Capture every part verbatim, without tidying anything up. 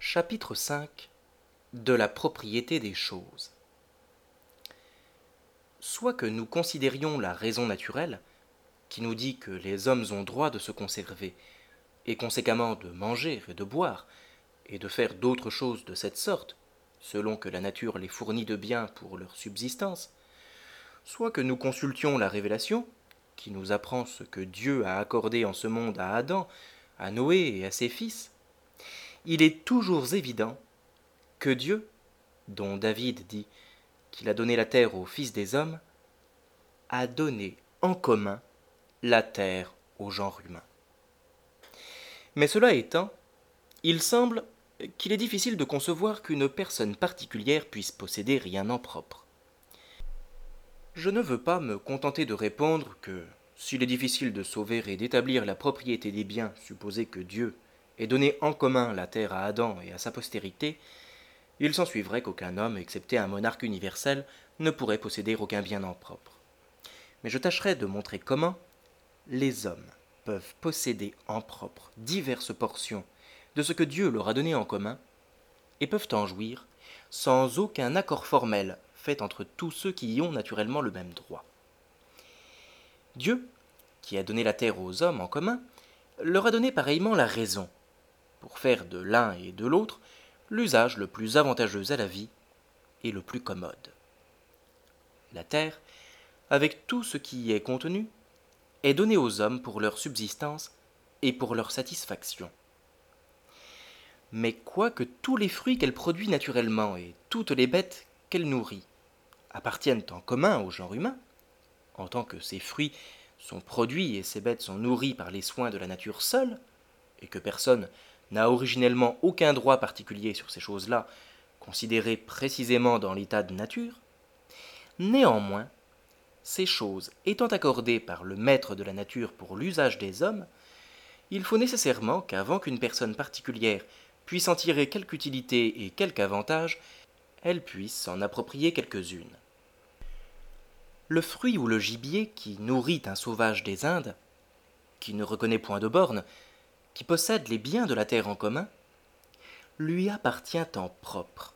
Chapitre cinq. De la propriété des choses. Soit que nous considérions la raison naturelle, qui nous dit que les hommes ont droit de se conserver, et conséquemment de manger et de boire, et de faire d'autres choses de cette sorte, selon que la nature les fournit de biens pour leur subsistance, soit que nous consultions la révélation, qui nous apprend ce que Dieu a accordé en ce monde à Adam, à Noé et à ses fils, il est toujours évident que Dieu, dont David dit qu'il a donné la terre aux fils des hommes, a donné en commun la terre au genre humain. Mais cela étant, il semble qu'il est difficile de concevoir qu'une personne particulière puisse posséder rien en propre. Je ne veux pas me contenter de répondre que, s'il est difficile de sauver et d'établir la propriété des biens supposés que Dieu ait donné en commun la terre à Adam et à sa postérité, il s'ensuivrait qu'aucun homme, excepté un monarque universel, ne pourrait posséder aucun bien en propre. Mais je tâcherai de montrer comment les hommes peuvent posséder en propre diverses portions de ce que Dieu leur a donné en commun, et peuvent en jouir sans aucun accord formel fait entre tous ceux qui y ont naturellement le même droit. Dieu, qui a donné la terre aux hommes en commun, leur a donné pareillement la raison, pour faire de l'un et de l'autre l'usage le plus avantageux à la vie et le plus commode. La terre, avec tout ce qui y est contenu, est donnée aux hommes pour leur subsistance et pour leur satisfaction. Mais quoique tous les fruits qu'elle produit naturellement et toutes les bêtes qu'elle nourrit appartiennent en commun au genre humain, en tant que ces fruits sont produits et ces bêtes sont nourries par les soins de la nature seule, et que personne n'a originellement aucun droit particulier sur ces choses-là, considérées précisément dans l'état de nature, néanmoins, ces choses étant accordées par le maître de la nature pour l'usage des hommes, il faut nécessairement qu'avant qu'une personne particulière puisse en tirer quelque utilité et quelque avantage, elle puisse s'en approprier quelques-unes. Le fruit ou le gibier qui nourrit un sauvage des Indes, qui ne reconnaît point de bornes, qui possède les biens de la terre en commun, lui appartient en propre.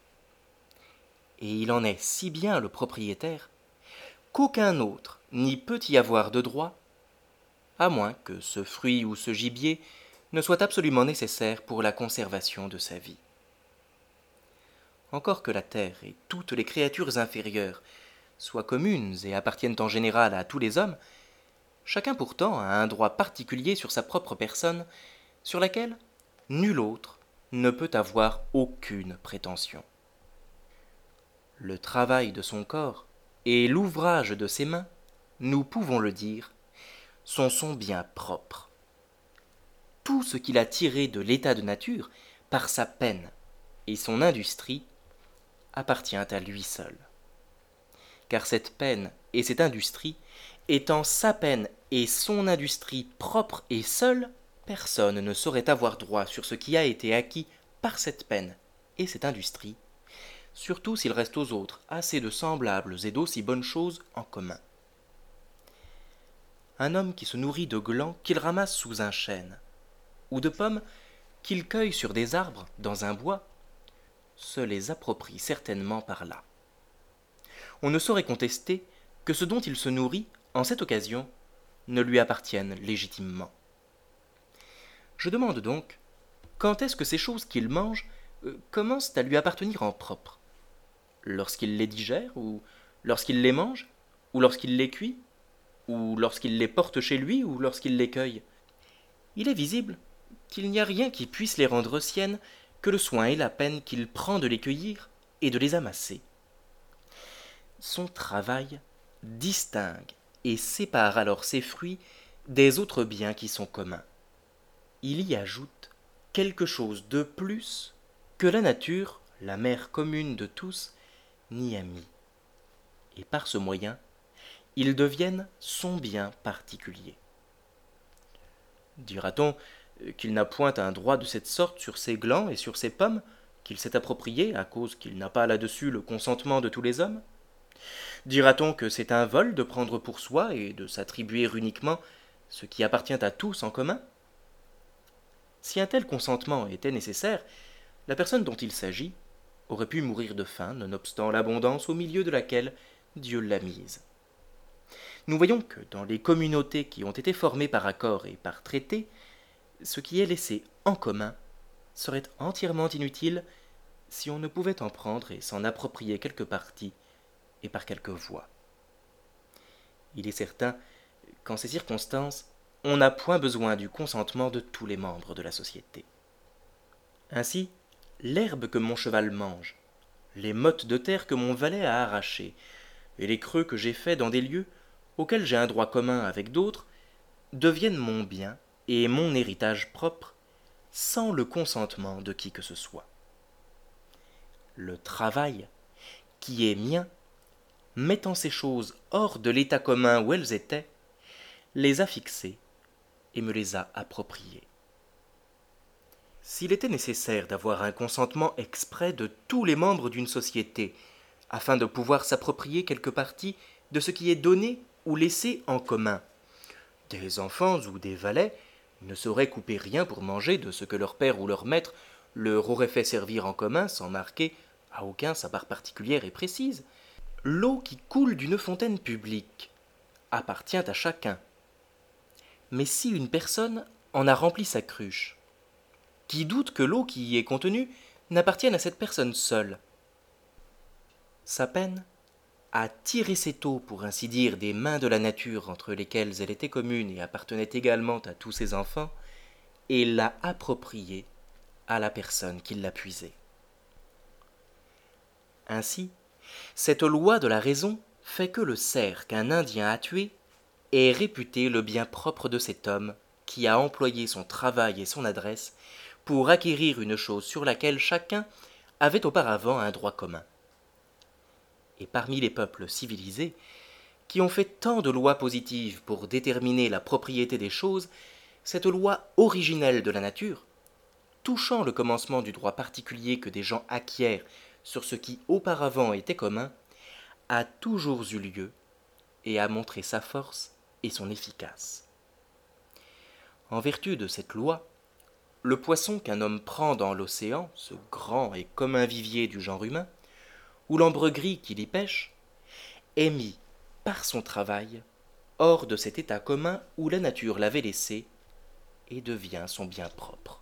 Et il en est si bien le propriétaire qu'aucun autre n'y peut y avoir de droit, à moins que ce fruit ou ce gibier ne soit absolument nécessaire pour la conservation de sa vie. Encore que la terre et toutes les créatures inférieures soient communes et appartiennent en général à tous les hommes, chacun pourtant a un droit particulier sur sa propre personne, sur laquelle nul autre ne peut avoir aucune prétention. Le travail de son corps et l'ouvrage de ses mains, nous pouvons le dire, sont son bien propre. Tout ce qu'il a tiré de l'état de nature par sa peine et son industrie appartient à lui seul. Car cette peine et cette industrie, étant sa peine et son industrie propre et seule, personne ne saurait avoir droit sur ce qui a été acquis par cette peine et cette industrie, surtout s'il reste aux autres assez de semblables et d'aussi bonnes choses en commun. Un homme qui se nourrit de glands qu'il ramasse sous un chêne, ou de pommes qu'il cueille sur des arbres dans un bois, se les approprie certainement par là. On ne saurait contester que ce dont il se nourrit, en cette occasion, ne lui appartienne légitimement. Je demande donc, quand est-ce que ces choses qu'il mange euh, commencent à lui appartenir en propre? Lorsqu'il les digère, ou lorsqu'il les mange, ou lorsqu'il les cuit, ou lorsqu'il les porte chez lui, ou lorsqu'il les cueille? Il est visible qu'il n'y a rien qui puisse les rendre siennes que le soin et la peine qu'il prend de les cueillir et de les amasser. Son travail distingue et sépare alors ses fruits des autres biens qui sont communs. Il y ajoute quelque chose de plus que la nature, la mère commune de tous, n'y a mis. Et par ce moyen, ils deviennent son bien particulier. Dira-t-on qu'il n'a point un droit de cette sorte sur ses glands et sur ses pommes, qu'il s'est approprié à cause qu'il n'a pas là-dessus le consentement de tous les hommes? Dira-t-on que c'est un vol de prendre pour soi et de s'attribuer uniquement ce qui appartient à tous en commun? Si un tel consentement était nécessaire, la personne dont il s'agit aurait pu mourir de faim, nonobstant l'abondance au milieu de laquelle Dieu l'a mise. Nous voyons que dans les communautés qui ont été formées par accord et par traité, ce qui est laissé en commun serait entièrement inutile si on ne pouvait en prendre et s'en approprier quelques parties et par quelques voies. Il est certain qu'en ces circonstances, on n'a point besoin du consentement de tous les membres de la société. Ainsi, l'herbe que mon cheval mange, les mottes de terre que mon valet a arrachées, et les creux que j'ai faits dans des lieux auxquels j'ai un droit commun avec d'autres, deviennent mon bien et mon héritage propre, sans le consentement de qui que ce soit. Le travail, qui est mien, mettant ces choses hors de l'état commun où elles étaient, les a fixées et me les a appropriées. S'il était nécessaire d'avoir un consentement exprès de tous les membres d'une société, afin de pouvoir s'approprier quelque partie de ce qui est donné ou laissé en commun, des enfants ou des valets ne sauraient couper rien pour manger de ce que leur père ou leur maître leur aurait fait servir en commun sans marquer à aucun sa part particulière et précise. L'eau qui coule d'une fontaine publique appartient à chacun. Mais si une personne en a rempli sa cruche, qui doute que l'eau qui y est contenue n'appartienne à cette personne seule? Sa peine à tirer cette eau, pour ainsi dire, des mains de la nature entre lesquelles elle était commune et appartenait également à tous ses enfants, et l'a appropriée à la personne qui l'a puisée. Ainsi, cette loi de la raison fait que le cerf qu'un Indien a tué est réputé le bien propre de cet homme qui a employé son travail et son adresse pour acquérir une chose sur laquelle chacun avait auparavant un droit commun. Et parmi les peuples civilisés, qui ont fait tant de lois positives pour déterminer la propriété des choses, cette loi originelle de la nature, touchant le commencement du droit particulier que des gens acquièrent sur ce qui auparavant était commun, a toujours eu lieu et a montré sa force et son efficace. En vertu de cette loi, le poisson qu'un homme prend dans l'océan, ce grand et commun vivier du genre humain, ou l'ambre gris qu'il y pêche, est mis, par son travail, hors de cet état commun où la nature l'avait laissé, et devient son bien propre.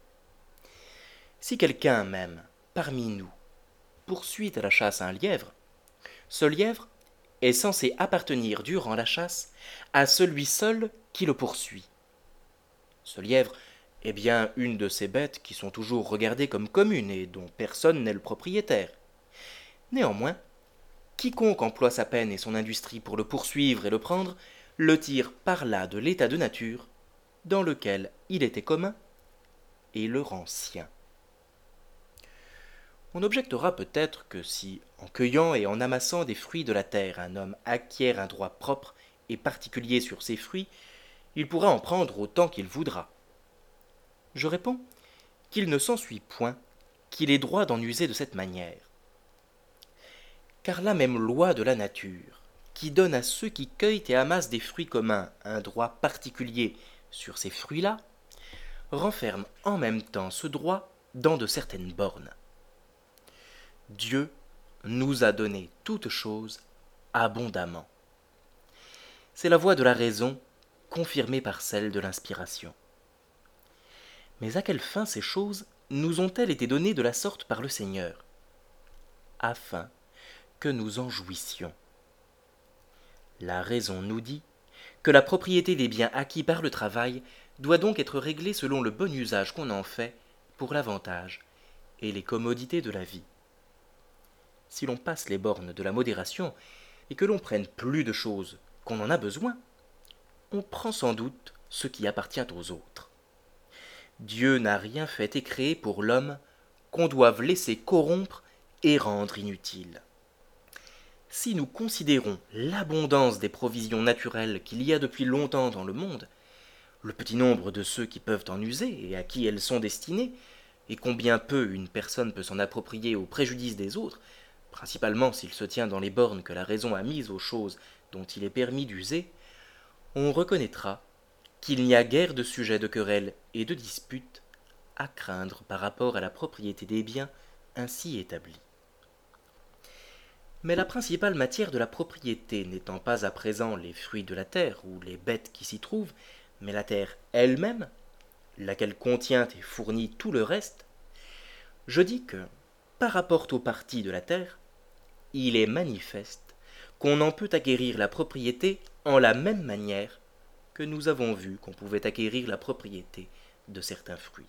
Si quelqu'un même, parmi nous, poursuit à la chasse un lièvre, ce lièvre est censé appartenir durant la chasse à celui seul qui le poursuit. Ce lièvre est bien une de ces bêtes qui sont toujours regardées comme communes et dont personne n'est le propriétaire. Néanmoins, quiconque emploie sa peine et son industrie pour le poursuivre et le prendre, le tire par là de l'état de nature, dans lequel il était commun, et le rend sien. On objectera peut-être que si, en cueillant et en amassant des fruits de la terre, un homme acquiert un droit propre et particulier sur ces fruits, il pourra en prendre autant qu'il voudra. Je réponds qu'il ne s'ensuit point qu'il ait droit d'en user de cette manière. Car la même loi de la nature, qui donne à ceux qui cueillent et amassent des fruits communs un droit particulier sur ces fruits-là, renferme en même temps ce droit dans de certaines bornes. Dieu nous a donné toutes choses abondamment. C'est la voie de la raison confirmée par celle de l'inspiration. Mais à quelle fin ces choses nous ont-elles été données de la sorte par le Seigneur? Afin que nous en jouissions. La raison nous dit que la propriété des biens acquis par le travail doit donc être réglée selon le bon usage qu'on en fait pour l'avantage et les commodités de la vie. Si l'on passe les bornes de la modération et que l'on prenne plus de choses qu'on en a besoin, on prend sans doute ce qui appartient aux autres. Dieu n'a rien fait et créé pour l'homme qu'on doive laisser corrompre et rendre inutile. Si nous considérons l'abondance des provisions naturelles qu'il y a depuis longtemps dans le monde, le petit nombre de ceux qui peuvent en user et à qui elles sont destinées, et combien peu une personne peut s'en approprier au préjudice des autres, principalement s'il se tient dans les bornes que la raison a mises aux choses dont il est permis d'user, on reconnaîtra qu'il n'y a guère de sujet de querelle et de dispute à craindre par rapport à la propriété des biens ainsi établis. Mais la principale matière de la propriété n'étant pas à présent les fruits de la terre ou les bêtes qui s'y trouvent, mais la terre elle-même, laquelle contient et fournit tout le reste, je dis que, par rapport aux parties de la terre, il est manifeste qu'on n'en peut acquérir la propriété en la même manière que nous avons vu qu'on pouvait acquérir la propriété de certains fruits.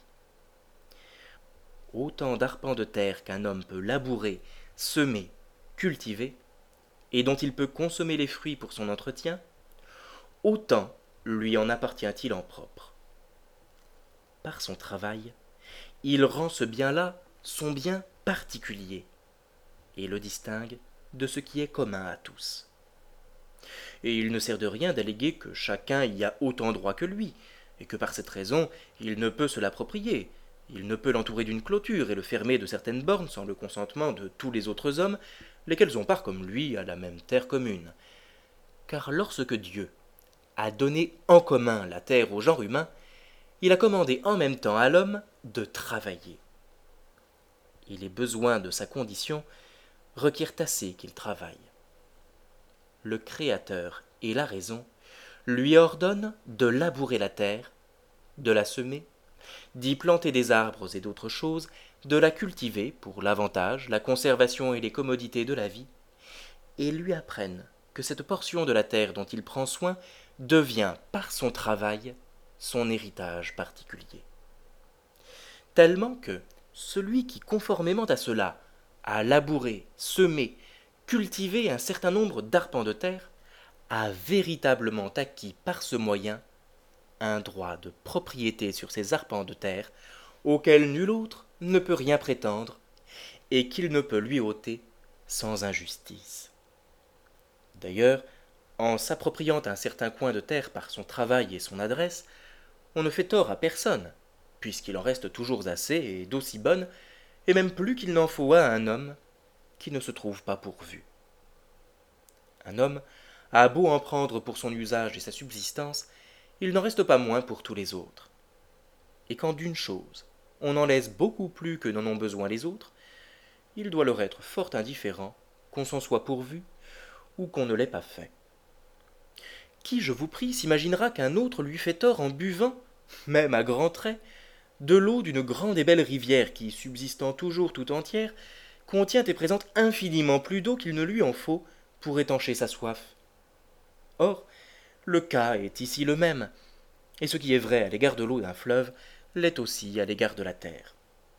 Autant d'arpents de terre qu'un homme peut labourer, semer, cultiver, et dont il peut consommer les fruits pour son entretien, autant lui en appartient-il en propre. Par son travail, il rend ce bien-là son bien particulier, et le distingue de ce qui est commun à tous. Et il ne sert de rien d'alléguer que chacun y a autant droit que lui, et que par cette raison il ne peut se l'approprier, il ne peut l'entourer d'une clôture et le fermer de certaines bornes sans le consentement de tous les autres hommes, lesquels ont part comme lui à la même terre commune. Car lorsque Dieu a donné en commun la terre au genre humain, il a commandé en même temps à l'homme de travailler. Et les besoins de sa condition requièrent assez qu'il travaille. Le Créateur et la raison lui ordonnent de labourer la terre, de la semer, d'y planter des arbres et d'autres choses, de la cultiver pour l'avantage, la conservation et les commodités de la vie, et lui apprennent que cette portion de la terre dont il prend soin devient, par son travail, son héritage particulier. Tellement que celui qui, conformément à cela, a labouré, semé, cultivé un certain nombre d'arpents de terre, a véritablement acquis par ce moyen un droit de propriété sur ces arpents de terre auquel nul autre ne peut rien prétendre et qu'il ne peut lui ôter sans injustice. D'ailleurs, en s'appropriant un certain coin de terre par son travail et son adresse, on ne fait tort à personne, puisqu'il en reste toujours assez et d'aussi bonne, et même plus qu'il n'en faut à un homme qui ne se trouve pas pourvu. Un homme a beau en prendre pour son usage et sa subsistance, il n'en reste pas moins pour tous les autres. Et quand d'une chose on en laisse beaucoup plus que n'en ont besoin les autres, il doit leur être fort indifférent qu'on s'en soit pourvu ou qu'on ne l'ait pas fait. Qui, je vous prie, s'imaginera qu'un autre lui fait tort en buvant, même à grands traits, de l'eau d'une grande et belle rivière qui, subsistant toujours tout entière, contient et présente infiniment plus d'eau qu'il ne lui en faut pour étancher sa soif. Or, le cas est ici le même, et ce qui est vrai à l'égard de l'eau d'un fleuve l'est aussi à l'égard de la terre.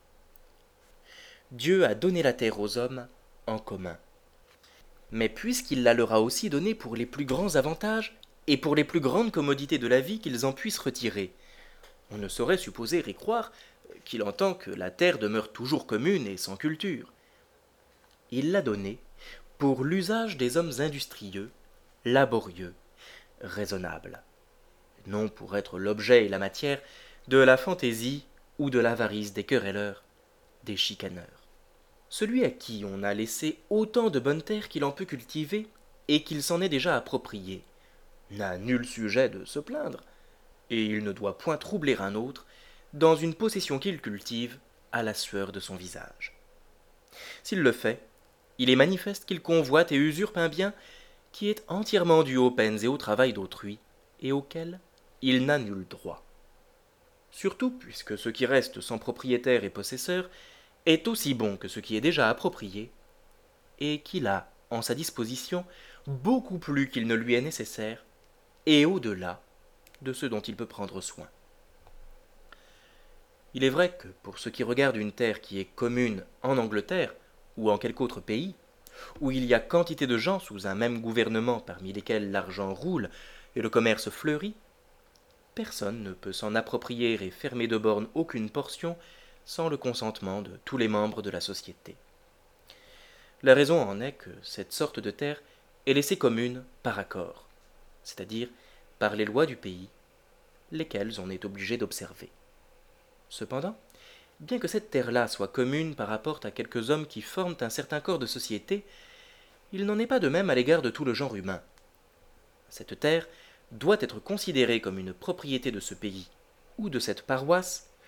Dieu a donné la terre aux hommes en commun. Mais puisqu'il la leur a aussi donnée pour les plus grands avantages et pour les plus grandes commodités de la vie qu'ils en puissent retirer, on ne saurait supposer et croire qu'il entend que la terre demeure toujours commune et sans culture. Il l'a donnée pour l'usage des hommes industrieux, laborieux, raisonnables, non pour être l'objet et la matière de la fantaisie ou de l'avarice des querelleurs, des chicaneurs. Celui à qui on a laissé autant de bonnes terres qu'il en peut cultiver et qu'il s'en est déjà approprié n'a nul sujet de se plaindre, et il ne doit point troubler un autre dans une possession qu'il cultive à la sueur de son visage. S'il le fait, il est manifeste qu'il convoite et usurpe un bien qui est entièrement dû aux peines et au travail d'autrui, et auquel il n'a nul droit. Surtout puisque ce qui reste sans propriétaire et possesseur est aussi bon que ce qui est déjà approprié, et qu'il a, en sa disposition, beaucoup plus qu'il ne lui est nécessaire, et au-delà de ce dont il peut prendre soin. Il est vrai que, pour ce qui regarde une terre qui est commune en Angleterre ou en quelque autre pays, où il y a quantité de gens sous un même gouvernement parmi lesquels l'argent roule et le commerce fleurit, personne ne peut s'en approprier et fermer de borne aucune portion sans le consentement de tous les membres de la société. La raison en est que cette sorte de terre est laissée commune par accord, c'est-à-dire par les lois du pays, lesquelles on est obligé d'observer. Cependant, bien que cette terre-là soit commune par rapport à quelques hommes qui forment un certain corps de société, il n'en est pas de même à l'égard de tout le genre humain. Cette terre doit être considérée comme une propriété de ce pays ou de cette paroisse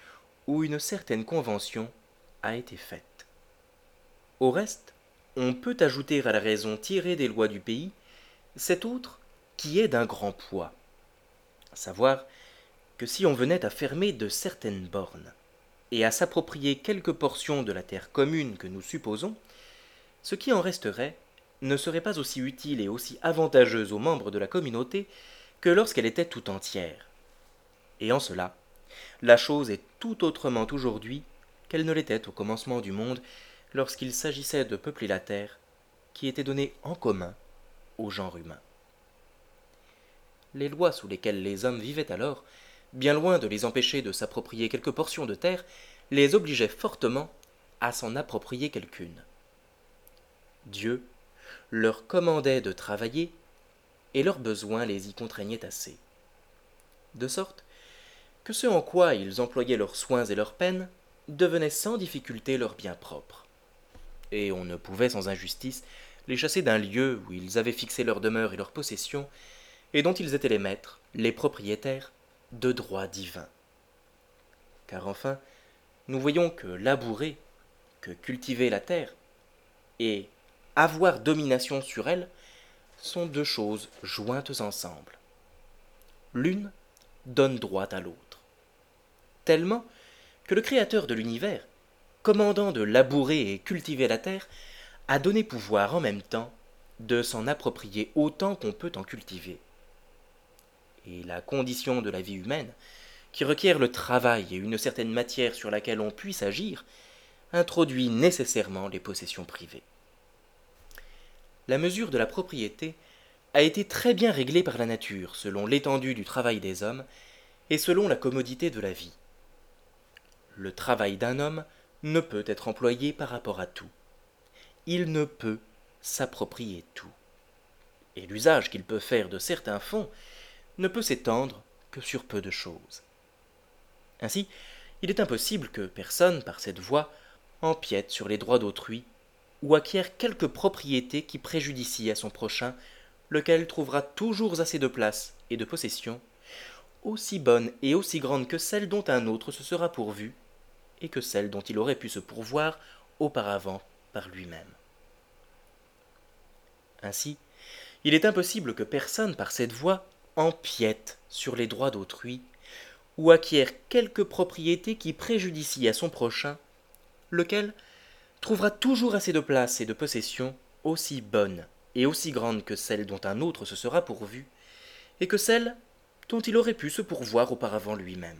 où une certaine convention a été faite. Au reste, on peut ajouter à la raison tirée des lois du pays cette autre qui est d'un grand poids, à savoir que si on venait à fermer de certaines bornes et à s'approprier quelques portions de la terre commune que nous supposons, ce qui en resterait ne serait pas aussi utile et aussi avantageuse aux membres de la communauté que lorsqu'elle était tout entière. Et en cela, la chose est tout autrement aujourd'hui qu'elle ne l'était au commencement du monde lorsqu'il s'agissait de peupler la terre qui était donnée en commun au genre humain. Les lois sous lesquelles les hommes vivaient alors, bien loin de les empêcher de s'approprier quelques portions de terre, les obligeaient fortement à s'en approprier quelqu'une. Dieu leur commandait de travailler, et leurs besoins les y contraignaient assez. De sorte que ce en quoi ils employaient leurs soins et leurs peines devenait sans difficulté leur bien propre. Et on ne pouvait sans injustice les chasser d'un lieu où ils avaient fixé leur demeure et leur possession, et dont ils étaient les maîtres, les propriétaires, de droits divins. Car enfin, nous voyons que labourer, que cultiver la terre, et avoir domination sur elle, sont deux choses jointes ensemble. L'une donne droit à l'autre. Tellement que le Créateur de l'univers, commandant de labourer et cultiver la terre, a donné pouvoir en même temps de s'en approprier autant qu'on peut en cultiver. Et la condition de la vie humaine, qui requiert le travail et une certaine matière sur laquelle on puisse agir, introduit nécessairement les possessions privées. La mesure de la propriété a été très bien réglée par la nature, selon l'étendue du travail des hommes et selon la commodité de la vie. Le travail d'un homme ne peut être employé par rapport à tout. Il ne peut s'approprier tout. Et l'usage qu'il peut faire de certains fonds ne peut s'étendre que sur peu de choses. Ainsi, il est impossible que personne, par cette voie, empiète sur les droits d'autrui ou acquiert quelque propriété qui préjudicie à son prochain, lequel trouvera toujours assez de place et de possession, aussi bonne et aussi grande que celle dont un autre se sera pourvu, et que celle dont il aurait pu se pourvoir auparavant par lui-même. Ainsi, il est impossible que personne, par cette voie, empiète sur les droits d'autrui, ou acquiert quelque propriété qui préjudicie à son prochain, lequel trouvera toujours assez de place et de possession aussi bonne et aussi grande que celle dont un autre se sera pourvu, et que celle dont il aurait pu se pourvoir auparavant lui-même.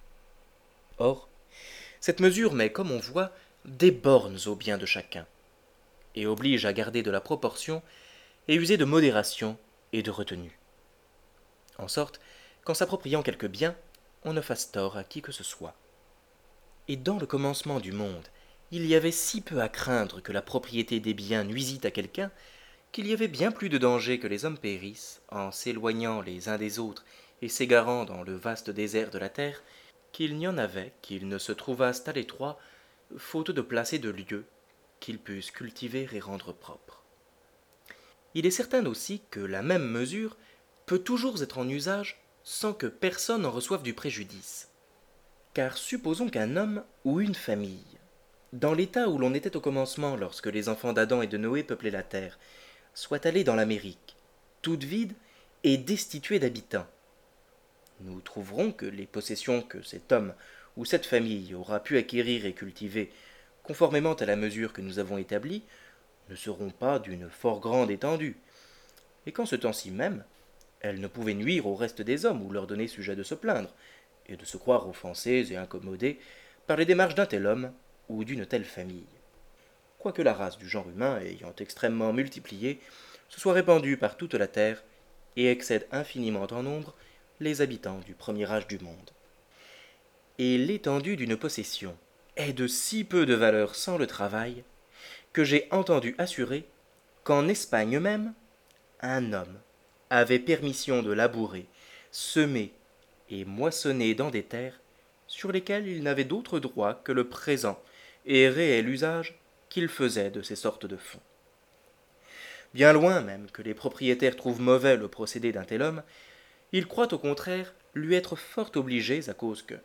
Or, cette mesure met, comme on voit, des bornes au bien de chacun, et oblige à garder de la proportion et user de modération et de retenue. En sorte qu'en s'appropriant quelque bien, on ne fasse tort à qui que ce soit. Et dans le commencement du monde, il y avait si peu à craindre que la propriété des biens nuisît à quelqu'un, qu'il y avait bien plus de danger que les hommes périssent, en s'éloignant les uns des autres et s'égarant dans le vaste désert de la terre, qu'il n'y en avait qu'ils ne se trouvassent à l'étroit, faute de place et de lieu, qu'ils pussent cultiver et rendre propres. Il est certain aussi que la même mesure peut toujours être en usage sans que personne en reçoive du préjudice. Car supposons qu'un homme ou une famille, dans l'état où l'on était au commencement lorsque les enfants d'Adam et de Noé peuplaient la terre, soit allé dans l'Amérique, toute vide et destituée d'habitants. Nous trouverons que les possessions que cet homme ou cette famille aura pu acquérir et cultiver, conformément à la mesure que nous avons établie, ne seront pas d'une fort grande étendue, et qu'en ce temps-ci même, elles ne pouvaient nuire au reste des hommes ou leur donner sujet de se plaindre, et de se croire offensés et incommodés par les démarches d'un tel homme ou d'une telle famille. Quoique la race du genre humain, ayant extrêmement multiplié, se soit répandue par toute la terre et excède infiniment en nombre les habitants du premier âge du monde. Et l'étendue d'une possession est de si peu de valeur sans le travail, que j'ai entendu assurer qu'en Espagne même, un homme avait permission de labourer, semer et moissonner dans des terres sur lesquelles il n'avait d'autre droit que le présent et réel usage qu'il faisait de ces sortes de fonds. Bien loin même que les propriétaires trouvent mauvais le procédé d'un tel homme, ils croient au contraire lui être fort obligés à cause que,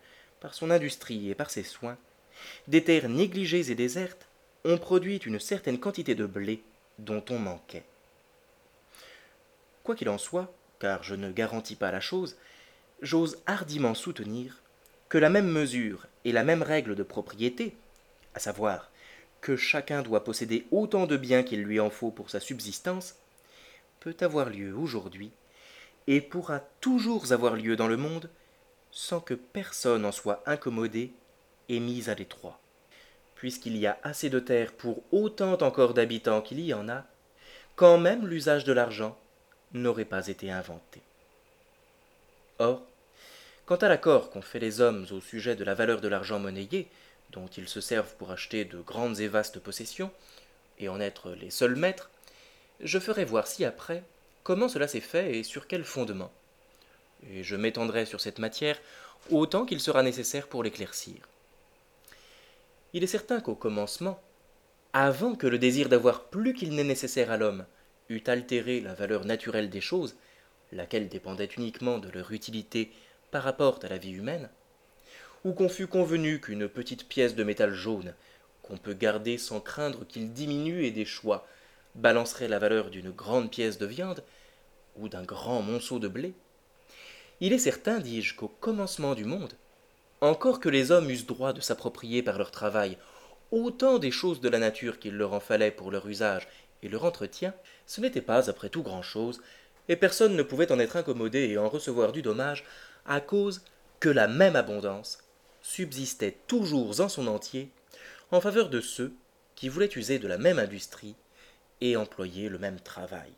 par son industrie et par ses soins, des terres négligées et désertes ont produit une certaine quantité de blé dont on manquait. Quoi qu'il en soit, car je ne garantis pas la chose, j'ose hardiment soutenir que la même mesure et la même règle de propriété, à savoir que chacun doit posséder autant de biens qu'il lui en faut pour sa subsistance, peut avoir lieu aujourd'hui et pourra toujours avoir lieu dans le monde sans que personne en soit incommodé et mis à l'étroit. Puisqu'il y a assez de terre pour autant encore d'habitants qu'il y en a, quand même l'usage de l'argent n'aurait pas été inventé. Or, quant à l'accord qu'ont fait les hommes au sujet de la valeur de l'argent monnayé, dont ils se servent pour acheter de grandes et vastes possessions, et en être les seuls maîtres, je ferai voir ci-après comment cela s'est fait et sur quel fondement. Et je m'étendrai sur cette matière autant qu'il sera nécessaire pour l'éclaircir. Il est certain qu'au commencement, avant que le désir d'avoir plus qu'il n'est nécessaire à l'homme eût altéré la valeur naturelle des choses, laquelle dépendait uniquement de leur utilité par rapport à la vie humaine, ou qu'on fût convenu qu'une petite pièce de métal jaune, qu'on peut garder sans craindre qu'il diminue et déchoie, balancerait la valeur d'une grande pièce de viande, ou d'un grand monceau de blé, il est certain, dis-je, qu'au commencement du monde, encore que les hommes eussent droit de s'approprier par leur travail autant des choses de la nature qu'il leur en fallait pour leur usage et leur entretien, ce n'était pas après tout grand-chose, et personne ne pouvait en être incommodé et en recevoir du dommage, à cause que la même abondance subsistait toujours en son entier en faveur de ceux qui voulaient user de la même industrie et employer le même travail.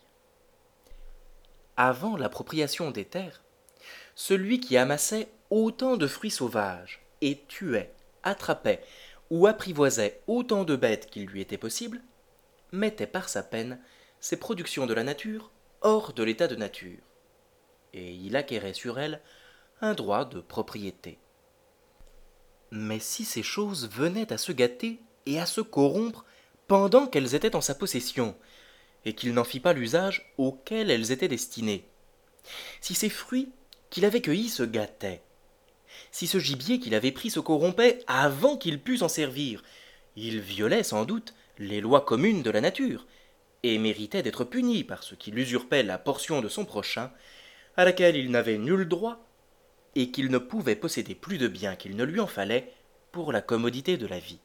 Avant l'appropriation des terres, celui qui amassait autant de fruits sauvages et tuait, attrapait ou apprivoisait autant de bêtes qu'il lui était possible, mettait par sa peine ses productions de la nature hors de l'état de nature, et il acquérait sur elles un droit de propriété. Mais si ces choses venaient à se gâter et à se corrompre pendant qu'elles étaient en sa possession, et qu'il n'en fit pas l'usage auquel elles étaient destinées, si ces fruits qu'il avait cueillis se gâtaient, si ce gibier qu'il avait pris se corrompait avant qu'il pût s'en servir, il violait sans doute les lois communes de la nature, et méritait d'être puni parce qu'il usurpait la portion de son prochain, à laquelle il n'avait nul droit, et qu'il ne pouvait posséder plus de biens qu'il ne lui en fallait pour la commodité de la vie.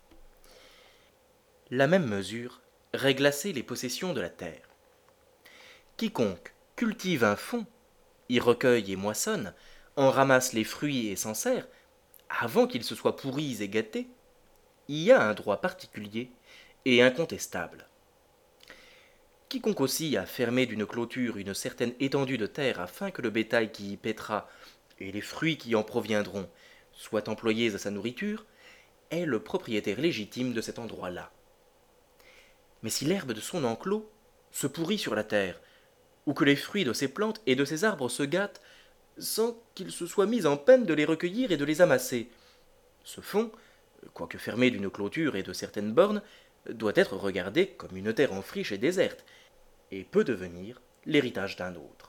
La même mesure réglassait les possessions de la terre. Quiconque cultive un fonds, y recueille et moissonne, en ramasse les fruits et s'en sert, avant qu'ils se soient pourris et gâtés, y a un droit particulier et incontestable. Quiconque aussi a fermé d'une clôture une certaine étendue de terre afin que le bétail qui y paîtra et les fruits qui en proviendront soient employés à sa nourriture, est le propriétaire légitime de cet endroit-là. Mais si l'herbe de son enclos se pourrit sur la terre, ou que les fruits de ses plantes et de ses arbres se gâtent, sans qu'il se soit mis en peine de les recueillir et de les amasser, ce fonds, quoique fermé d'une clôture et de certaines bornes, doit être regardé comme une terre en friche et déserte, et peut devenir l'héritage d'un autre.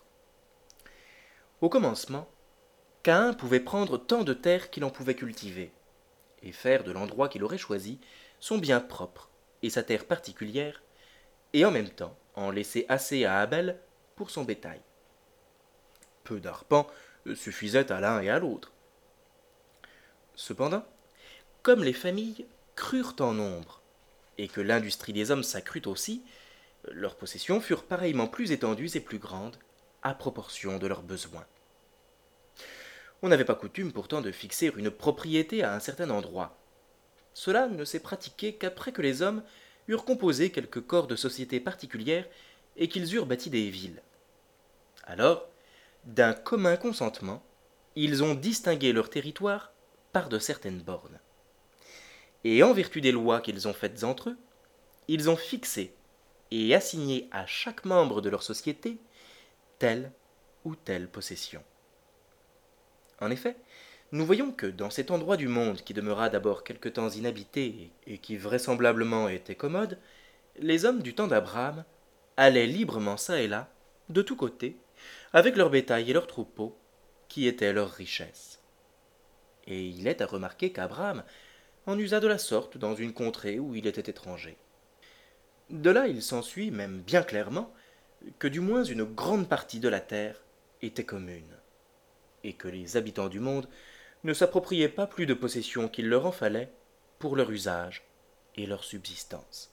Au commencement, Caïn pouvait prendre tant de terre qu'il en pouvait cultiver, et faire de l'endroit qu'il aurait choisi son bien propre et sa terre particulière, et en même temps en laisser assez à Abel pour son bétail. Peu d'arpents suffisaient à l'un et à l'autre. Cependant, comme les familles crurent en nombre, et que l'industrie des hommes s'accrut aussi, leurs possessions furent pareillement plus étendues et plus grandes, à proportion de leurs besoins. On n'avait pas coutume pourtant de fixer une propriété à un certain endroit. Cela ne s'est pratiqué qu'après que les hommes eurent composé quelques corps de sociétés particulières et qu'ils eurent bâti des villes. Alors, d'un commun consentement, ils ont distingué leur territoire par de certaines bornes. Et en vertu des lois qu'ils ont faites entre eux, ils ont fixé et assigné à chaque membre de leur société telle ou telle possession. En effet, nous voyons que dans cet endroit du monde qui demeura d'abord quelque temps inhabité et qui vraisemblablement était commode, les hommes du temps d'Abraham allaient librement çà et là, de tous côtés, avec leur bétail et leurs troupeaux, qui étaient leur richesse. et il est à remarquer qu'Abraham en usa de la sorte dans une contrée où il était étranger. De là il s'ensuit, même bien clairement, que du moins une grande partie de la terre était commune, et que les habitants du monde ne s'appropriaient pas plus de possessions qu'il leur en fallait pour leur usage et leur subsistance.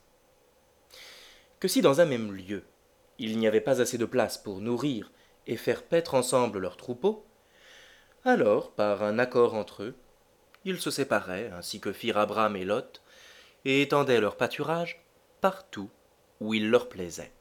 Que si dans un même lieu, il n'y avait pas assez de place pour nourrir et faire paître ensemble leurs troupeaux, alors, par un accord entre eux, ils se séparaient, ainsi que firent Abraham et Lot, et étendaient leur pâturage partout où il leur plaisait.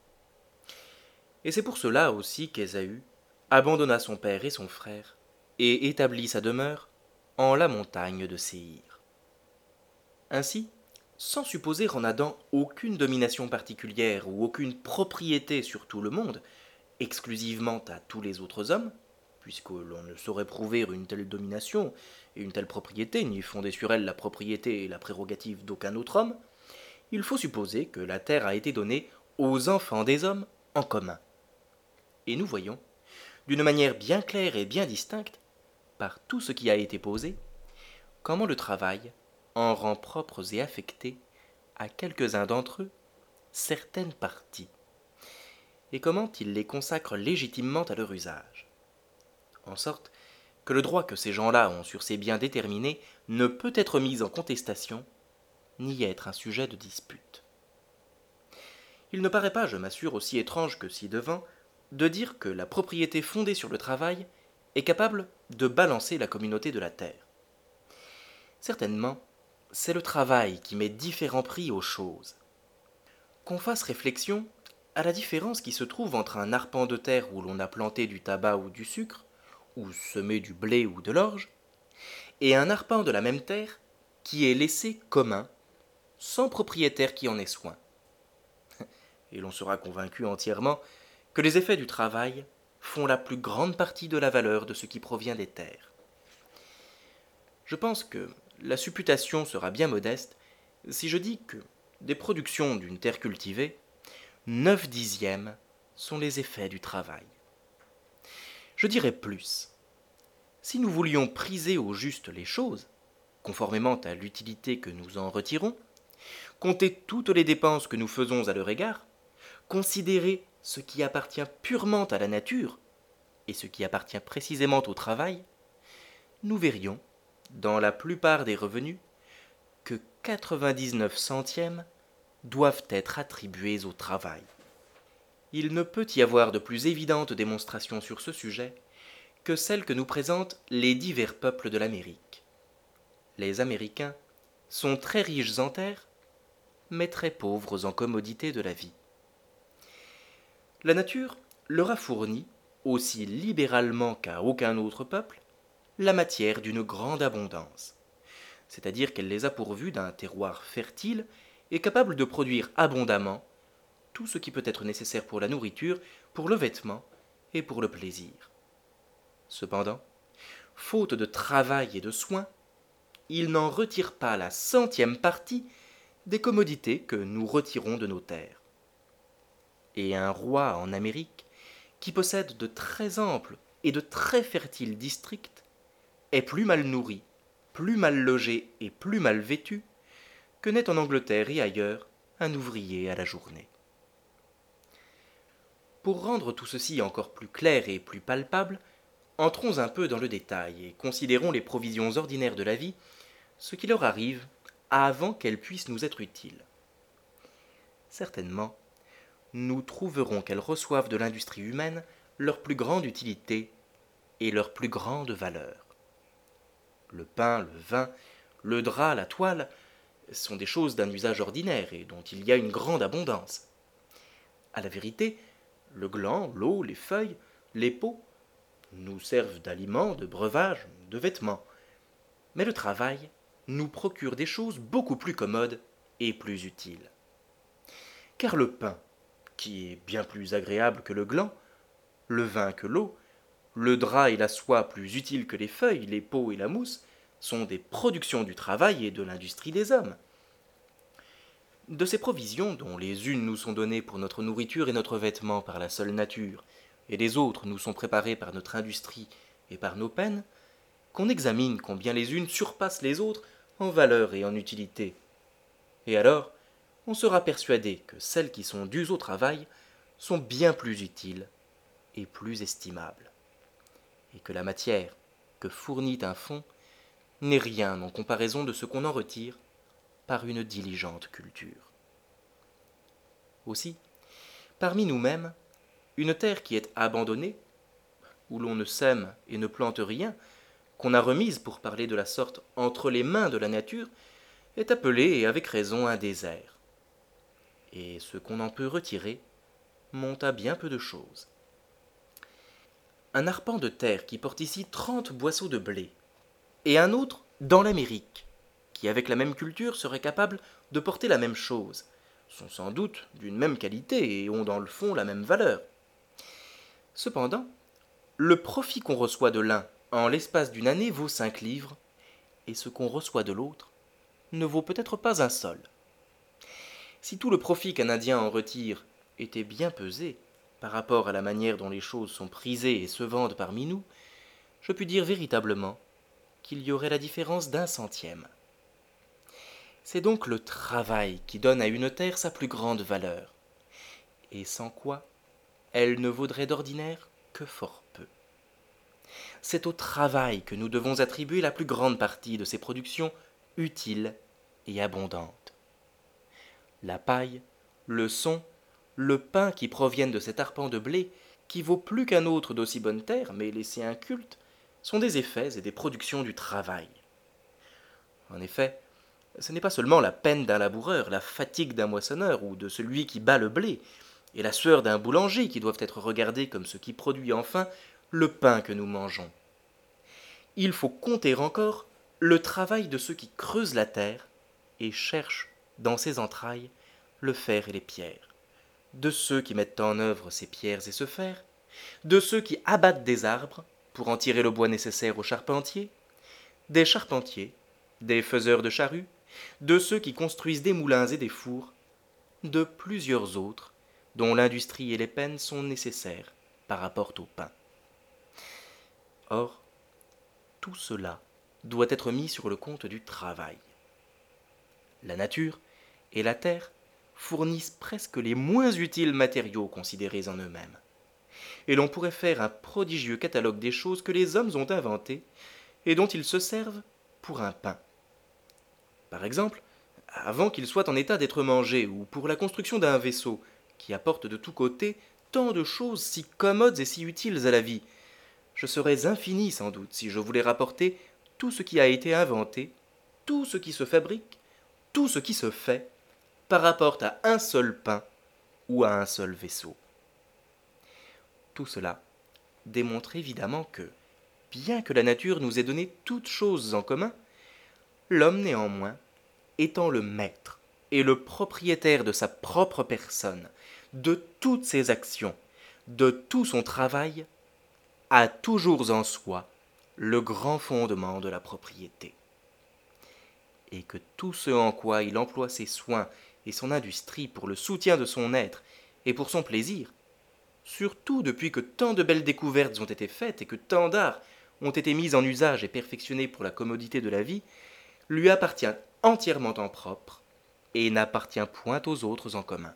Et c'est pour cela aussi qu'Ésaü abandonna son père et son frère, et établit sa demeure en la montagne de Séhir. Ainsi, sans supposer en Adam aucune domination particulière ou aucune propriété sur tout le monde, exclusivement à tous les autres hommes, puisque l'on ne saurait prouver une telle domination et une telle propriété, ni fonder sur elle la propriété et la prérogative d'aucun autre homme, il faut supposer que la terre a été donnée aux enfants des hommes en commun. Et nous voyons, d'une manière bien claire et bien distincte, par tout ce qui a été posé, comment le travail en rend propres et affectés à quelques-uns d'entre eux certaines parties, et comment il les consacre légitimement à leur usage. En sorte que le droit que ces gens-là ont sur ces biens déterminés ne peut être mis en contestation, ni être un sujet de dispute. Il ne paraît pas, je m'assure, aussi étrange que ci-devant, de dire que la propriété fondée sur le travail est capable de balancer la communauté de la terre. Certainement, c'est le travail qui met différents prix aux choses. Qu'on fasse réflexion à la différence qui se trouve entre un arpent de terre où l'on a planté du tabac ou du sucre, ou semé du blé ou de l'orge, et un arpent de la même terre qui est laissé commun, sans propriétaire qui en ait soin. Et l'on sera convaincu entièrement que les effets du travail font la plus grande partie de la valeur de ce qui provient des terres. Je pense que la supputation sera bien modeste si je dis que, des productions d'une terre cultivée, neuf dixièmes sont les effets du travail. Je dirais plus. Si nous voulions priser au juste les choses, conformément à l'utilité que nous en retirons, compter toutes les dépenses que nous faisons à leur égard, considérer ce qui appartient purement à la nature et ce qui appartient précisément au travail, nous verrions, dans la plupart des revenus, que quatre-vingt-dix-neuf centièmes doivent être attribués au travail. Il ne peut y avoir de plus évidente démonstration sur ce sujet que celle que nous présentent les divers peuples de l'Amérique. Les Américains sont très riches en terre, mais très pauvres en commodités de la vie. La nature leur a fourni, aussi libéralement qu'à aucun autre peuple, la matière d'une grande abondance, c'est-à-dire qu'elle les a pourvus d'un terroir fertile et capable de produire abondamment tout ce qui peut être nécessaire pour la nourriture, pour le vêtement et pour le plaisir. Cependant, faute de travail et de soins, ils n'en retirent pas la centième partie des commodités que nous retirons de nos terres. Et un roi en Amérique, qui possède de très amples et de très fertiles districts, est plus mal nourri, plus mal logé et plus mal vêtu que n'est en Angleterre et ailleurs un ouvrier à la journée. Pour rendre tout ceci encore plus clair et plus palpable, entrons un peu dans le détail et considérons les provisions ordinaires de la vie, ce qui leur arrive avant qu'elles puissent nous être utiles. Certainement, nous trouverons qu'elles reçoivent de l'industrie humaine leur plus grande utilité et leur plus grande valeur. Le pain, le vin, le drap, la toile sont des choses d'un usage ordinaire et dont il y a une grande abondance. À la vérité, le gland, l'eau, les feuilles, les peaux nous servent d'aliments, de breuvages, de vêtements. Mais le travail nous procure des choses beaucoup plus commodes et plus utiles. Car le pain, qui est bien plus agréable que le gland, le vin que l'eau, le drap et la soie plus utiles que les feuilles, les peaux et la mousse, sont des productions du travail et de l'industrie des hommes. De ces provisions, dont les unes nous sont données pour notre nourriture et notre vêtement par la seule nature, et les autres nous sont préparées par notre industrie et par nos peines, qu'on examine combien les unes surpassent les autres en valeur et en utilité. Et alors, on sera persuadé que celles qui sont dues au travail sont bien plus utiles et plus estimables, et que la matière que fournit un fonds n'est rien en comparaison de ce qu'on en retire par une diligente culture. Aussi, parmi nous-mêmes, une terre qui est abandonnée, où l'on ne sème et ne plante rien, qu'on a remise, pour parler de la sorte, entre les mains de la nature, est appelée, et avec raison, un désert. Et ce qu'on en peut retirer monte à bien peu de choses. Un arpent de terre qui porte ici trente boisseaux de blé, et un autre dans l'Amérique, qui avec la même culture serait capable de porter la même chose, sont sans doute d'une même qualité et ont dans le fond la même valeur. Cependant, le profit qu'on reçoit de l'un en l'espace d'une année vaut cinq livres, et ce qu'on reçoit de l'autre ne vaut peut-être pas un sol. Si tout le profit qu'un Indien en retire était bien pesé par rapport à la manière dont les choses sont prisées et se vendent parmi nous, je puis dire véritablement qu'il y aurait la différence d'un centième. C'est donc le travail qui donne à une terre sa plus grande valeur, et sans quoi elle ne vaudrait d'ordinaire que fort peu. C'est au travail que nous devons attribuer la plus grande partie de ces productions utiles et abondantes. La paille, le son, le pain qui proviennent de cet arpent de blé, qui vaut plus qu'un autre d'aussi bonne terre, mais laissé inculte, sont des effets et des productions du travail. En effet, ce n'est pas seulement la peine d'un laboureur, la fatigue d'un moissonneur ou de celui qui bat le blé, et la sueur d'un boulanger qui doivent être regardés comme ce qui produit enfin le pain que nous mangeons. Il faut compter encore le travail de ceux qui creusent la terre et cherchent dans ses entrailles le fer et les pierres, de ceux qui mettent en œuvre ces pierres et ce fer, de ceux qui abattent des arbres pour en tirer le bois nécessaire aux charpentiers, des charpentiers, des faiseurs de charrues, de ceux qui construisent des moulins et des fours, de plusieurs autres dont l'industrie et les peines sont nécessaires par rapport au pain. Or, tout cela doit être mis sur le compte du travail. La nature et la terre fournissent presque les moins utiles matériaux considérés en eux-mêmes, et l'on pourrait faire un prodigieux catalogue des choses que les hommes ont inventées et dont ils se servent pour un pain. Par exemple, avant qu'il soit en état d'être mangé, ou pour la construction d'un vaisseau, qui apporte de tous côtés tant de choses si commodes et si utiles à la vie. Je serais infini sans doute si je voulais rapporter tout ce qui a été inventé, tout ce qui se fabrique, tout ce qui se fait, par rapport à un seul pain ou à un seul vaisseau. Tout cela démontre évidemment que, bien que la nature nous ait donné toutes choses en commun, l'homme néanmoins, étant le maître et le propriétaire de sa propre personne, de toutes ses actions, de tout son travail, a toujours en soi le grand fondement de la propriété. Et que tout ce en quoi il emploie ses soins et son industrie pour le soutien de son être et pour son plaisir, surtout depuis que tant de belles découvertes ont été faites et que tant d'arts ont été mis en usage et perfectionnés pour la commodité de la vie, lui appartient entièrement en propre et n'appartient point aux autres en commun.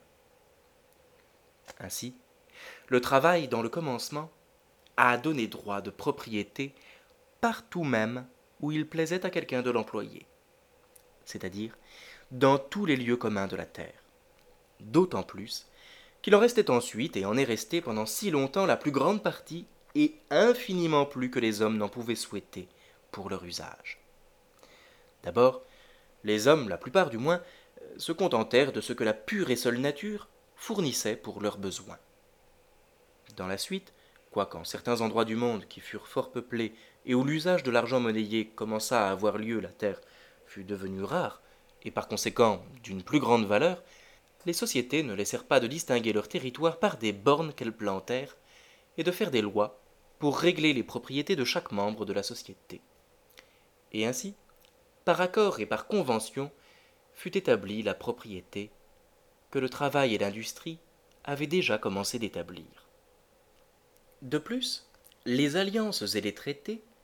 Ainsi, le travail dans le commencement a donné droit de propriété partout même où il plaisait à quelqu'un de l'employer, c'est-à-dire dans tous les lieux communs de la terre, d'autant plus qu'il en restait ensuite et en est resté pendant si longtemps la plus grande partie et infiniment plus que les hommes n'en pouvaient souhaiter pour leur usage. D'abord, les hommes, la plupart du moins, se contentèrent de ce que la pure et seule nature fournissait pour leurs besoins. Dans la suite, quoiqu'en certains endroits du monde qui furent fort peuplés et où l'usage de l'argent monnayé commença à avoir lieu, la terre fut devenue rare, et par conséquent d'une plus grande valeur, les sociétés ne laissèrent pas de distinguer leur territoire par des bornes qu'elles plantèrent, et de faire des lois pour régler les propriétés de chaque membre de la société. Et ainsi, par accord et par convention, fut établie la propriété que le travail et l'industrie avaient déjà commencé d'établir. De plus, les alliances et les traités,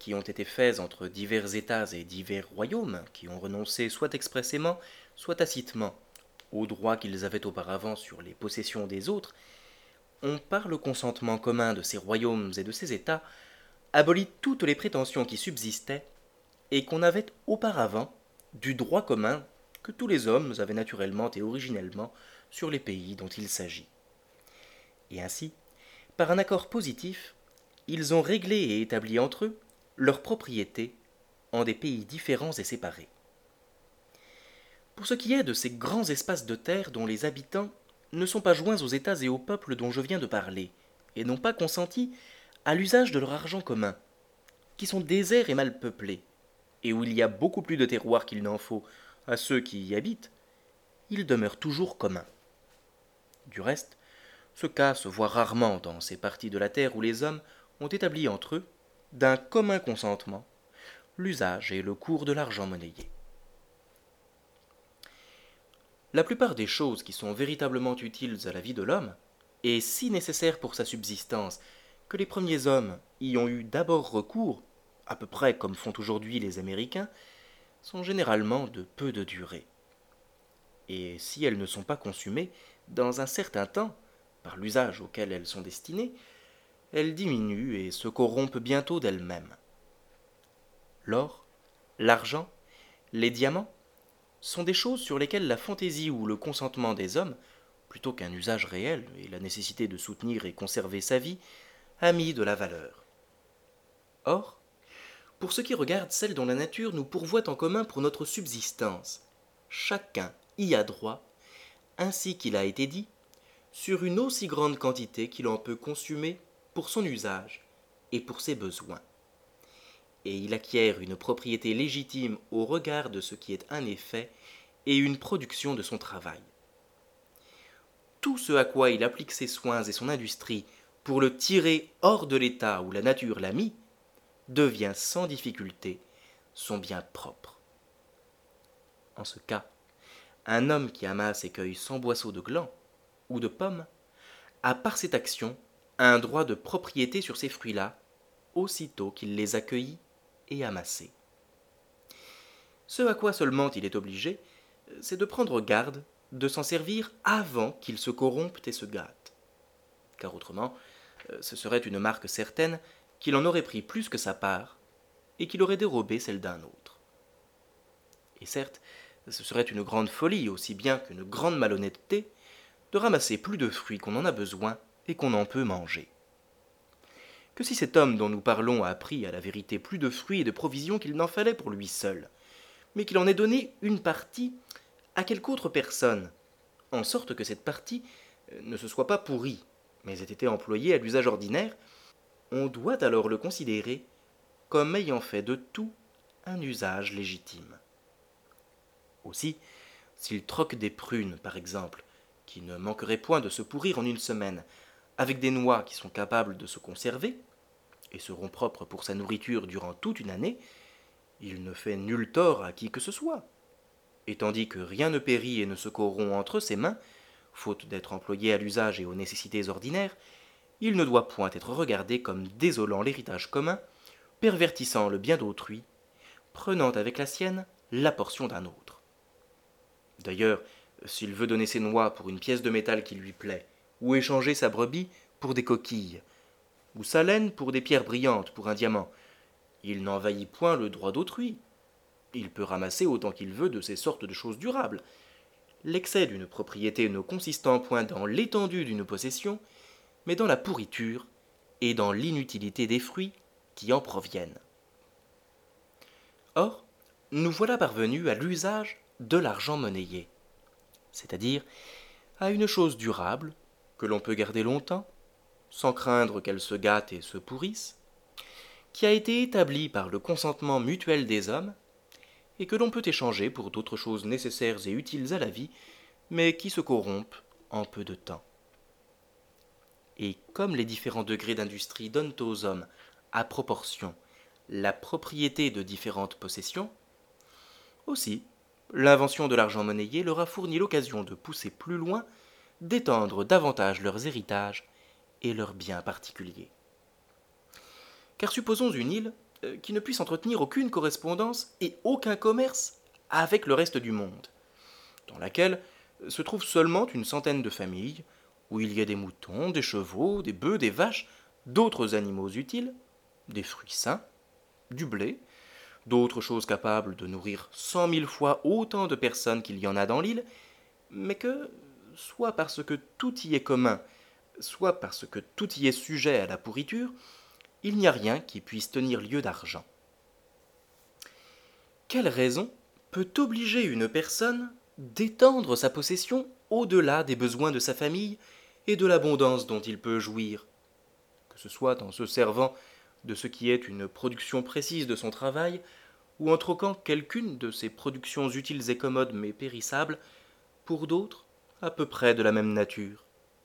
qui ont été faits entre divers États et divers royaumes, qui ont renoncé soit expressément, soit tacitement aux droits qu'ils avaient auparavant sur les possessions des autres, ont, par le consentement commun de ces royaumes et de ces États, aboli toutes les prétentions qui subsistaient et qu'on avait auparavant du droit commun que tous les hommes avaient naturellement et originellement sur les pays dont il s'agit. Et ainsi, par un accord positif, ils ont réglé et établi entre eux leurs propriétés en des pays différents et séparés. Pour ce qui est de ces grands espaces de terre dont les habitants ne sont pas joints aux États et aux peuples dont je viens de parler, et n'ont pas consenti à l'usage de leur argent commun, qui sont déserts et mal peuplés, et où il y a beaucoup plus de terroir qu'il n'en faut à ceux qui y habitent, ils demeurent toujours communs. Du reste, ce cas se voit rarement dans ces parties de la terre où les hommes ont établi entre eux, d'un commun consentement, l'usage et le cours de l'argent monnayé. La plupart des choses qui sont véritablement utiles à la vie de l'homme, et si nécessaires pour sa subsistance, que les premiers hommes y ont eu d'abord recours, à peu près comme font aujourd'hui les Américains, sont généralement de peu de durée. Et si elles ne sont pas consumées, dans un certain temps, par l'usage auquel elles sont destinées, elles diminuent et se corrompent bientôt d'elles-mêmes. L'or, l'argent, les diamants sont des choses sur lesquelles la fantaisie ou le consentement des hommes, plutôt qu'un usage réel et la nécessité de soutenir et conserver sa vie, a mis de la valeur. Or, pour ce qui regarde celle dont la nature nous pourvoit en commun pour notre subsistance, chacun y a droit, ainsi qu'il a été dit, sur une aussi grande quantité qu'il en peut consommer pour son usage et pour ses besoins. Et il acquiert une propriété légitime au regard de ce qui est un effet et une production de son travail. Tout ce à quoi il applique ses soins et son industrie pour le tirer hors de l'état où la nature l'a mis, devient sans difficulté son bien propre. En ce cas, un homme qui amasse et cueille cent boisseaux de glands ou de pommes a par cette action un droit de propriété sur ces fruits-là, aussitôt qu'il les a cueillis et amassés. Ce à quoi seulement il est obligé, c'est de prendre garde de s'en servir avant qu'il se corrompe et se gâte. Car autrement, ce serait une marque certaine qu'il en aurait pris plus que sa part et qu'il aurait dérobé celle d'un autre. Et certes, ce serait une grande folie, aussi bien qu'une grande malhonnêteté, de ramasser plus de fruits qu'on en a besoin et qu'on en peut manger. Que si cet homme dont nous parlons a pris à la vérité plus de fruits et de provisions qu'il n'en fallait pour lui seul, mais qu'il en ait donné une partie à quelque autre personne, en sorte que cette partie ne se soit pas pourrie, mais ait été employée à l'usage ordinaire, on doit alors le considérer comme ayant fait de tout un usage légitime. Aussi, s'il troque des prunes, par exemple, qui ne manqueraient point de se pourrir en une semaine, avec des noix qui sont capables de se conserver, et seront propres pour sa nourriture durant toute une année, il ne fait nul tort à qui que ce soit. Et tandis que rien ne périt et ne se corrompt entre ses mains, faute d'être employé à l'usage et aux nécessités ordinaires, il ne doit point être regardé comme désolant l'héritage commun, pervertissant le bien d'autrui, prenant avec la sienne la portion d'un autre. D'ailleurs, s'il veut donner ses noix pour une pièce de métal qui lui plaît, ou échanger sa brebis pour des coquilles, ou sa laine pour des pierres brillantes pour un diamant, il n'envahit point le droit d'autrui. Il peut ramasser autant qu'il veut de ces sortes de choses durables. L'excès d'une propriété ne consistant point dans l'étendue d'une possession, mais dans la pourriture et dans l'inutilité des fruits qui en proviennent. Or, nous voilà parvenus à l'usage de l'argent monnayé, c'est-à-dire à une chose durable, que l'on peut garder longtemps, sans craindre qu'elle se gâte et se pourrisse, qui a été établie par le consentement mutuel des hommes, et que l'on peut échanger pour d'autres choses nécessaires et utiles à la vie, mais qui se corrompent en peu de temps. Et comme les différents degrés d'industrie donnent aux hommes, à proportion, la propriété de différentes possessions, aussi, l'invention de l'argent monnayé leur a fourni l'occasion de pousser plus loin, d'étendre davantage leurs héritages et leurs biens particuliers. Car supposons une île euh, qui ne puisse entretenir aucune correspondance et aucun commerce avec le reste du monde, dans laquelle se trouvent seulement une centaine de familles, où il y a des moutons, des chevaux, des bœufs, des vaches, d'autres animaux utiles, des fruits sains, du blé, d'autres choses capables de nourrir cent mille fois autant de personnes qu'il y en a dans l'île, mais que, soit parce que tout y est commun, soit parce que tout y est sujet à la pourriture, il n'y a rien qui puisse tenir lieu d'argent. Quelle raison peut obliger une personne d'étendre sa possession au-delà des besoins de sa famille et de l'abondance dont il peut jouir, que ce soit en se servant de ce qui est une production précise de son travail, ou en troquant quelqu'une de ses productions utiles et commodes mais périssables pour d'autres à peu près de la même nature.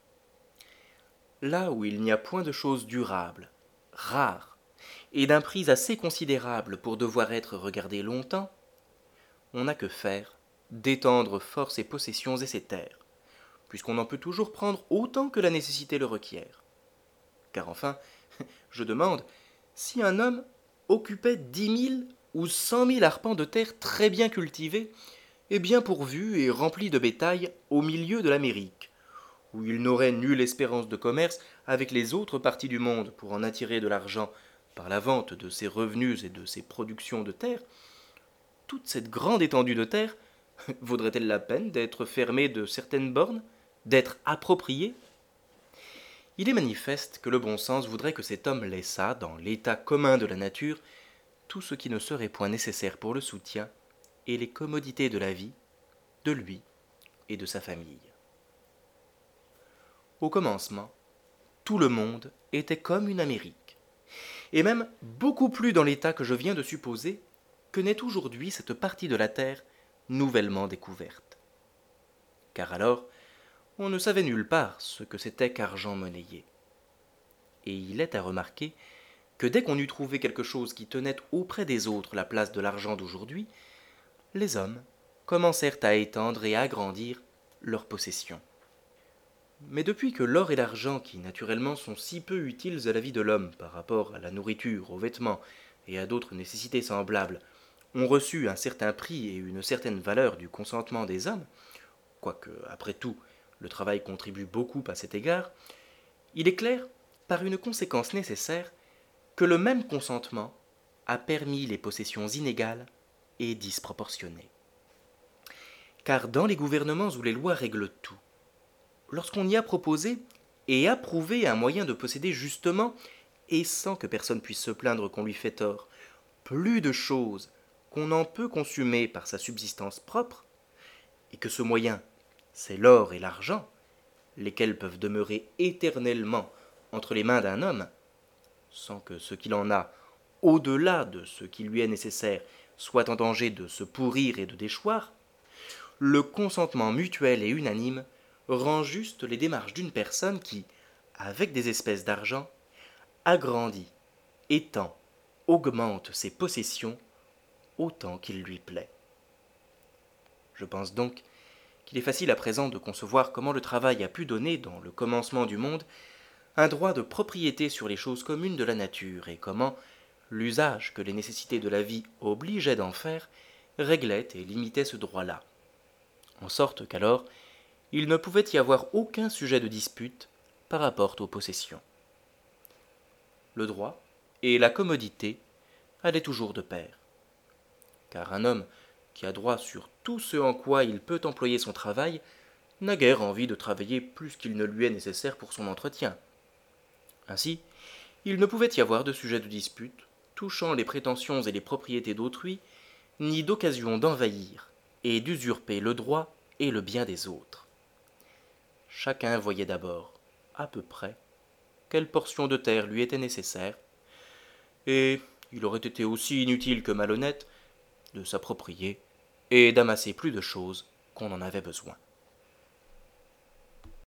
Là où il n'y a point de choses durables, rares, et d'un prix assez considérable pour devoir être regardées longtemps, on n'a que faire d'étendre fort ses possessions et ses terres, puisqu'on en peut toujours prendre autant que la nécessité le requiert. Car enfin, je demande, si un homme occupait dix mille ou cent mille arpents de terre très bien cultivés et bien pourvus et remplis de bétail au milieu de l'Amérique, où il n'aurait nulle espérance de commerce avec les autres parties du monde pour en attirer de l'argent par la vente de ses revenus et de ses productions de terre, toute cette grande étendue de terre vaudrait-elle la peine d'être fermée de certaines bornes, d'être appropriée? Il est manifeste que le bon sens voudrait que cet homme laissât, dans l'état commun de la nature, tout ce qui ne serait point nécessaire pour le soutien et les commodités de la vie, de lui et de sa famille. Au commencement, tout le monde était comme une Amérique, et même beaucoup plus dans l'état que je viens de supposer que n'est aujourd'hui cette partie de la terre nouvellement découverte. Car alors, on ne savait nulle part ce que c'était qu'argent monnayé. Et il est à remarquer que dès qu'on eut trouvé quelque chose qui tenait auprès des autres la place de l'argent d'aujourd'hui, les hommes commencèrent à étendre et à agrandir leurs possessions. Mais depuis que l'or et l'argent, qui naturellement sont si peu utiles à la vie de l'homme par rapport à la nourriture, aux vêtements et à d'autres nécessités semblables, ont reçu un certain prix et une certaine valeur du consentement des hommes, quoique, après tout, le travail contribue beaucoup à cet égard, il est clair, par une conséquence nécessaire, que le même consentement a permis les possessions inégales et disproportionnées. Car dans les gouvernements où les lois règlent tout, lorsqu'on y a proposé et approuvé un moyen de posséder justement, et sans que personne puisse se plaindre qu'on lui fait tort, plus de choses qu'on en peut consumer par sa subsistance propre, et que ce moyen, c'est l'or et l'argent, lesquels peuvent demeurer éternellement entre les mains d'un homme, sans que ce qu'il en a, au-delà de ce qui lui est nécessaire, soit en danger de se pourrir et de déchoir, le consentement mutuel et unanime rend juste les démarches d'une personne qui, avec des espèces d'argent, agrandit, étend, augmente ses possessions autant qu'il lui plaît. Je pense donc qu'il est facile à présent de concevoir comment le travail a pu donner, dans le commencement du monde, un droit de propriété sur les choses communes de la nature, et comment l'usage que les nécessités de la vie obligeaient d'en faire réglait et limitait ce droit-là, en sorte qu'alors il ne pouvait y avoir aucun sujet de dispute par rapport aux possessions. Le droit et la commodité allaient toujours de pair, car un homme qui a droit sur tout ce en quoi il peut employer son travail n'a guère envie de travailler plus qu'il ne lui est nécessaire pour son entretien. Ainsi, il ne pouvait y avoir de sujet de dispute touchant les prétentions et les propriétés d'autrui, ni d'occasion d'envahir et d'usurper le droit et le bien des autres. Chacun voyait d'abord, à peu près, quelle portion de terre lui était nécessaire, et il aurait été aussi inutile que malhonnête de s'approprier et d'amasser plus de choses qu'on en avait besoin.